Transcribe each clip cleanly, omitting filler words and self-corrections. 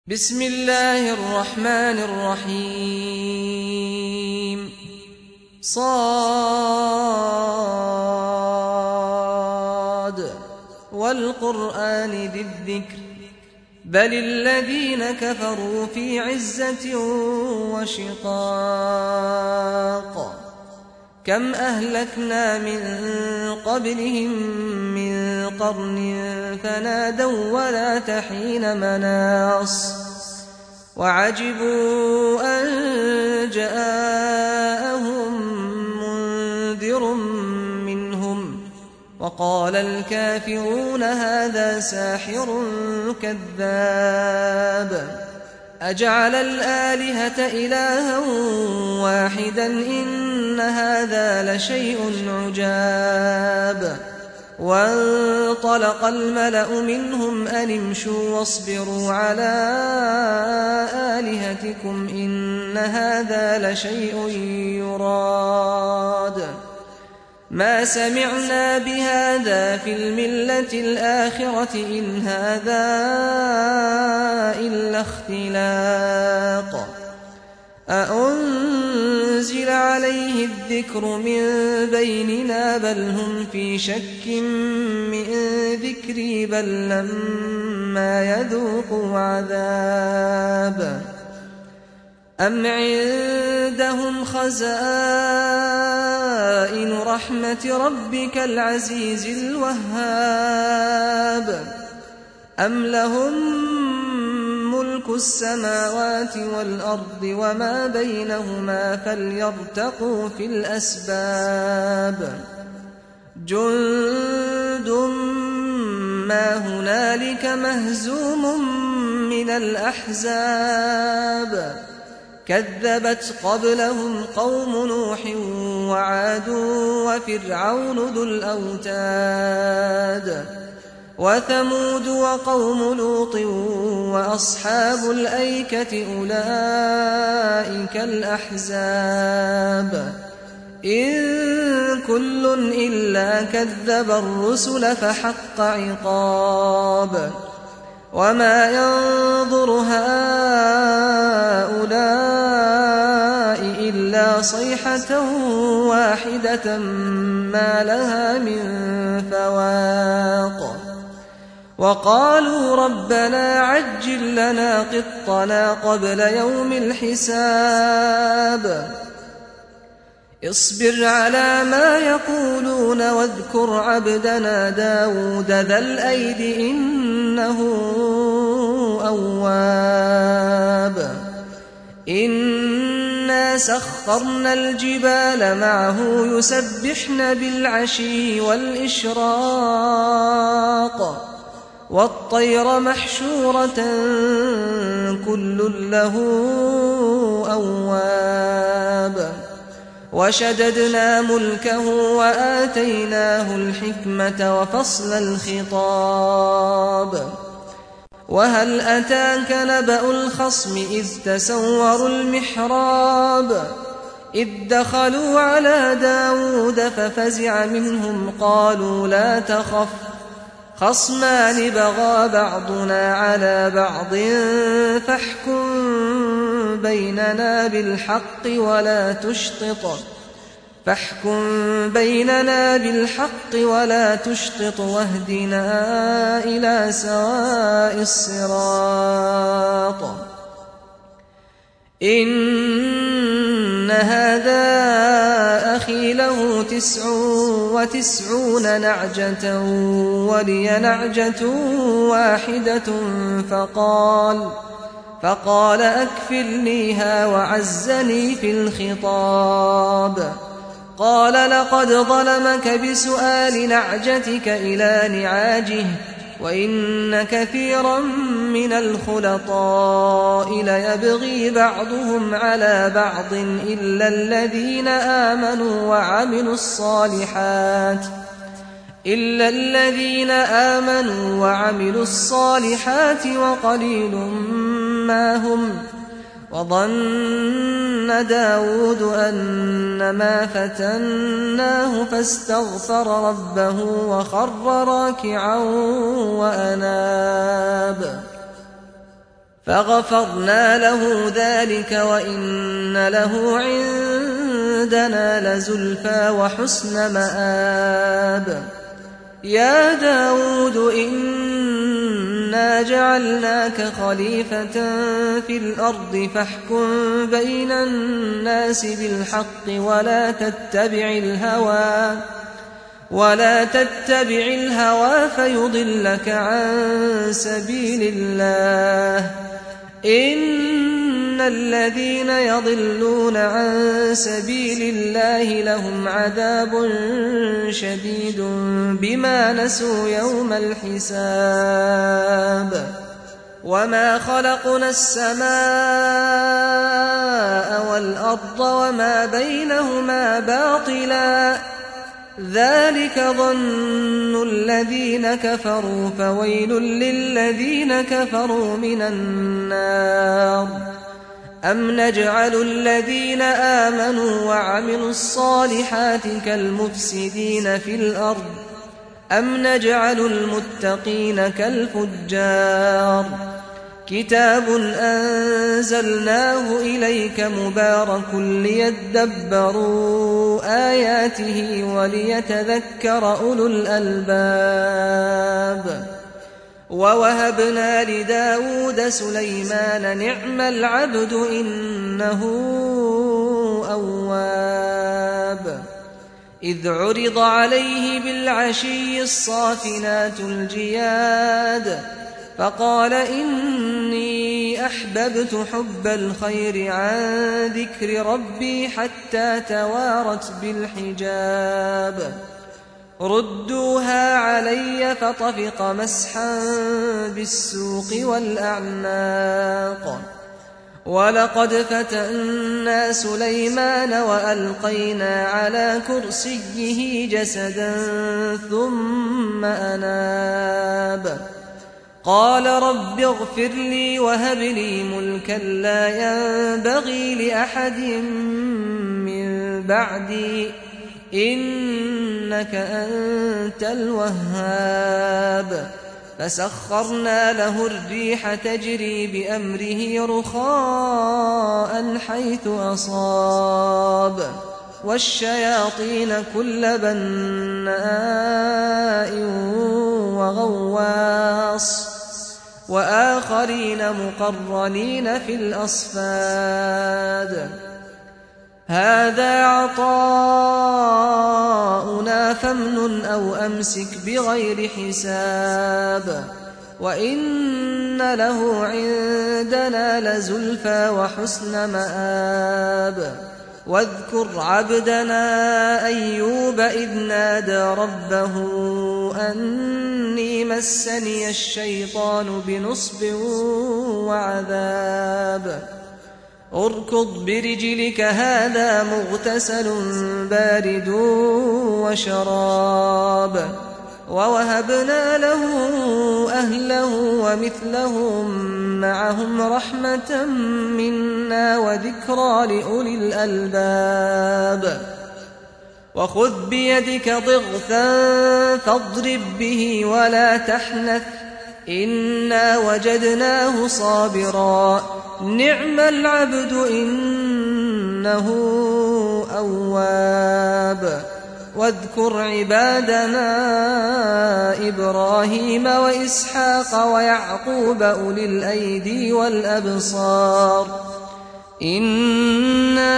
بسم الله الرحمن الرحيم صاد والقرآن ذي الذكر بل الذين كفروا في عزة وشقاق كم أهلكنا من قبلهم من قرن فنادوا ولا تحين مناص وعجبوا أن جاءهم منذر منهم وقال الكافرون هذا ساحر كذاب أجعل الآلهة إلها واحدا إن هذا لشيء عجاب وانطلق الملأ منهم أن امشوا واصبروا على آلهتكم إن هذا لشيء يراد ما سمعنا بهذا في الملة الآخرة إن هذا إلا اختلاق أأنزل عليه الذكر من بيننا بل هم في شك من ذكري بل لما يذوقوا عذاب أم عندهم خزائن رحمة ربك العزيز الوهاب أم لهم ملك السماوات والأرض وما بينهما فليرتقوا في الأسباب جند ما هنالك مهزوم من الأحزاب كذبت قبلهم قوم نوح وعاد وفرعون ذو الأوتاد وثمود وقوم لوط وأصحاب الأيكة أولئك الأحزاب إن كل إلا كذب الرسل فحق عقاب وما ينظر هؤلاء إلا صيحة واحدة ما لها من فواق وقالوا ربنا عجل لنا قطنا قبل يوم الحساب اصبر على ما يقولون واذكر عبدنا داود ذا الأيد إنه أواب إنا سخرنا الجبال معه يسبحن بالعشي والإشراق والطير محشورة كل له أواب وشددنا ملكه وآتيناه الحكمة وفصل الخطاب وهل أتاك نبأ الخصم إذ تسوروا المحراب إذ دخلوا على داود ففزع منهم قالوا لا تخف خصمان بغى بعضنا على بعض فاحكم بيننا بالحق ولا تشطط واهدنا إلى سواء الصراط إن هذا أخي له 99 نعجة ولي نعجة واحدة فقال أكفلنيها وعزني في الخطاب قال لقد ظلمك بسؤال نعجتك إلى نعاجه وإن كثيرا من الخلطاء ليبغي بعضهم على بعض إلا الذين آمنوا وعملوا الصالحات وقليل ما هم وظن داود أنما فتناه فاستغفر ربه وخر راكعا وأناب فغفرنا له ذلك وإن له عندنا لزلفى وحسن مآب. يا داود إنا جعلناك خليفة في الأرض فاحكم بين الناس بالحق ولا تتبع الهوى فيضلك عن سبيل الله. إن الذين يضلون عن سبيل الله لهم عذاب شديد بما نسوا يوم الحساب. وما خلقنا السماء والأرض وما بينهما باطلا ذلك ظن الذين كفروا فويل للذين كفروا من النار. أم نجعل الذين آمنوا وعملوا الصالحات كالمفسدين في الأرض أم نجعل المتقين كالفجار. كتاب أنزلناه إليك مبارك ليدبروا آياته وليتذكر أولو الألباب. ووهبنا لداود سليمان نعم العبد إنه أواب. إذ عرض عليه بالعشي الصافنات الجياد فقال إني أحببت حب الخير عن ذكر ربي حتى توارت بالحجاب. ردوها علي فطفق مسحا بالسوق والأعناق. ولقد فتنا سليمان وألقينا على كرسيه جسدا ثم أناب. قال رب اغفر لي وهب لي ملكا لا ينبغي لأحد من بعدي إنك أنت الوهاب. فسخرنا له الريح تجري بأمره رخاء حيث أصاب والشياطين كل بناء وغواص وآخرين مقرنين في الأصفاد. هذا عطاؤنا فامنن أو أمسك بغير حساب. وإن له عندنا لزلفى وحسن مآب. واذكر عبدنا أيوب إذ نادى ربه أني مسني الشيطان بنصب وعذاب. اركض برجلك هذا مغتسل بارد وشراب. ووهبنا له أهله ومثلهم معهم رحمة منا وذكرى لأولي الألباب. وخذ بيدك ضغثا فاضرب به ولا تحنث إنا وجدناه صابرا نعم العبد إنه أواب. واذكر عبادنا إبراهيم وإسحاق ويعقوب أولي الأيدي والأبصار إنا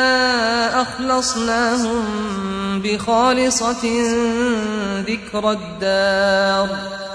أخلصناهم بخالصة ذكر الدار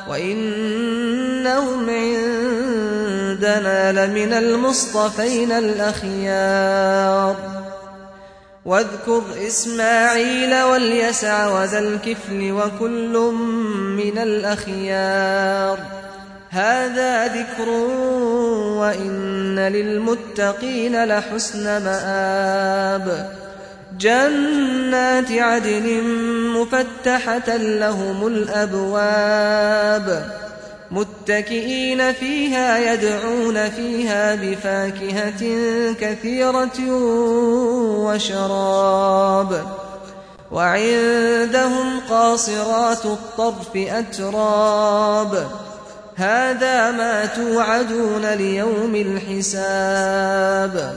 وإنهم عندنا لمن المصطفين الأخيار. واذكر إسماعيل واليسع وذا الكفل وكل من الأخيار. هذا ذكر وإن للمتقين لحسن مآب. جنات عدن مفتحة لهم الأبواب متكئين فيها يدعون فيها بفاكهة كثيرة وشراب. وعندهم قاصرات الطرف أتراب هذا ما توعدون ليوم الحساب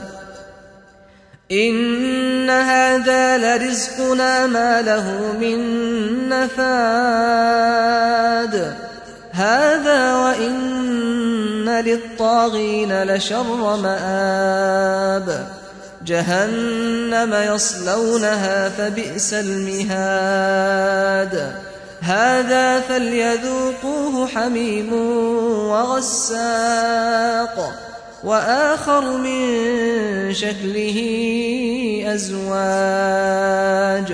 إن هذا لرزقنا ما له من نفاد هذا وإن للطاغين لشر مآب جهنم يصلونها فبئس المهاد هذا فليذوقوه حميم وغساق وآخر من شكله أزواج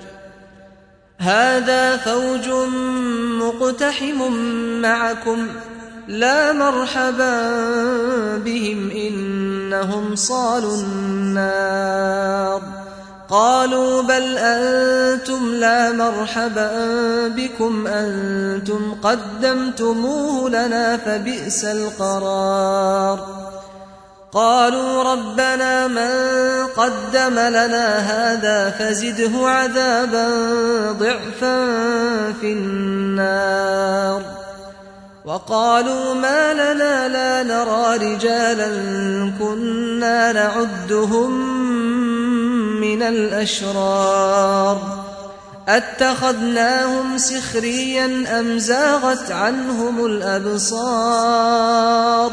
هذا فوج مقتحم معكم لا مرحبا بهم إنهم صالوا النار قالوا بل أنتم لا مرحبا بكم أنتم قدمتموه لنا فبئس القرار قالوا ربنا من قدم لنا هذا فزده عذابا ضعفا في النار وقالوا ما لنا لا نرى رجالا كنا نعدهم من الأشرار أتخذناهم سخريا أم زاغت عنهم الأبصار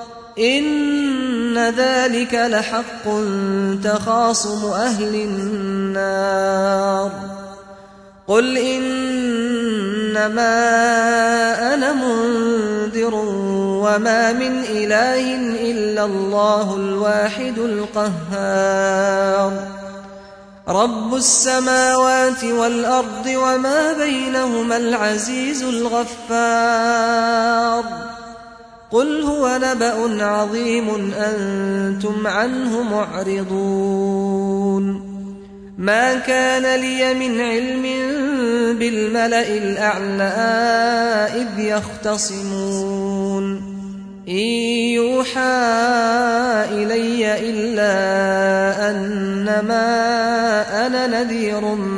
إن ذلك لحق تخاصم أهل النار قل إنما أنا منذر وما من إله إلا الله الواحد القهار رب السماوات والأرض وما بينهما العزيز الغفار قل هو نبأ عظيم أنتم عنه معرضون ما كان لي من علم بالملأ الأعلى إذ يختصمون إن يوحى إلي إلا أنما أنا نذير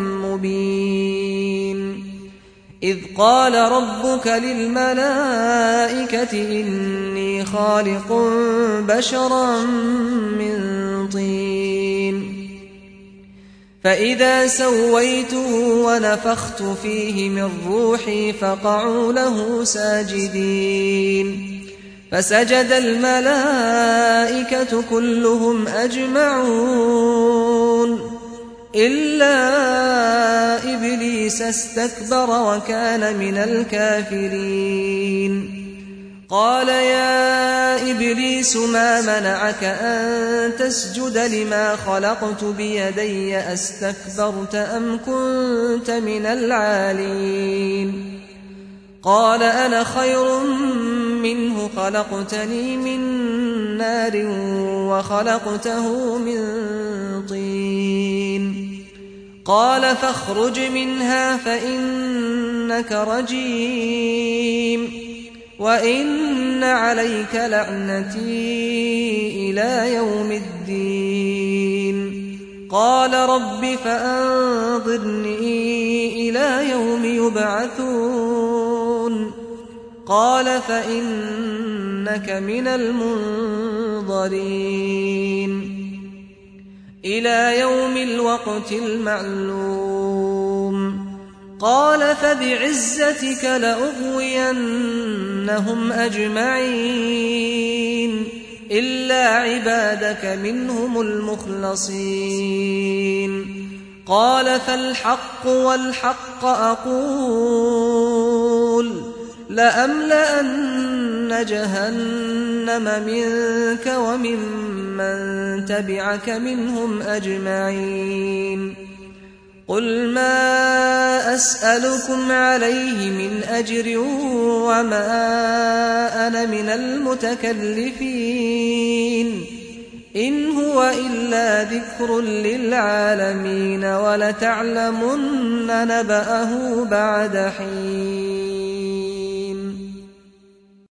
مبين إذ قال ربك للملائكة إني خالق بشرا من طين فإذا سويته ونفخت فيه من روحي فقعوا له ساجدين فسجد الملائكة كلهم أجمعون إلا إبليس استكبر وكان من الكافرين قال يا إبليس ما منعك أن تسجد لما خلقت بيدي أستكبرت أم كنت من العالين قال أنا خير منه خلقتني من نار وخلقته من طين قال فاخرج منها فإنك رجيم وإن عليك لعنتي إلى يوم الدين قال رب فأنظرني إلى يوم يبعثون قال فإنك من المنظرين إلى يوم الوقت المعلوم قال فبعزتك لأغوينهم أجمعين إلا عبادك منهم المخلصين قال فالحق والحق أقول لأملأن جهنم منك وممن تبعك منهم أجمعين قل ما أسألكم عليه من أجر وما أنا من المتكلفين إن هو إلا ذكر للعالمين ولتعلمن نبأه بعد حين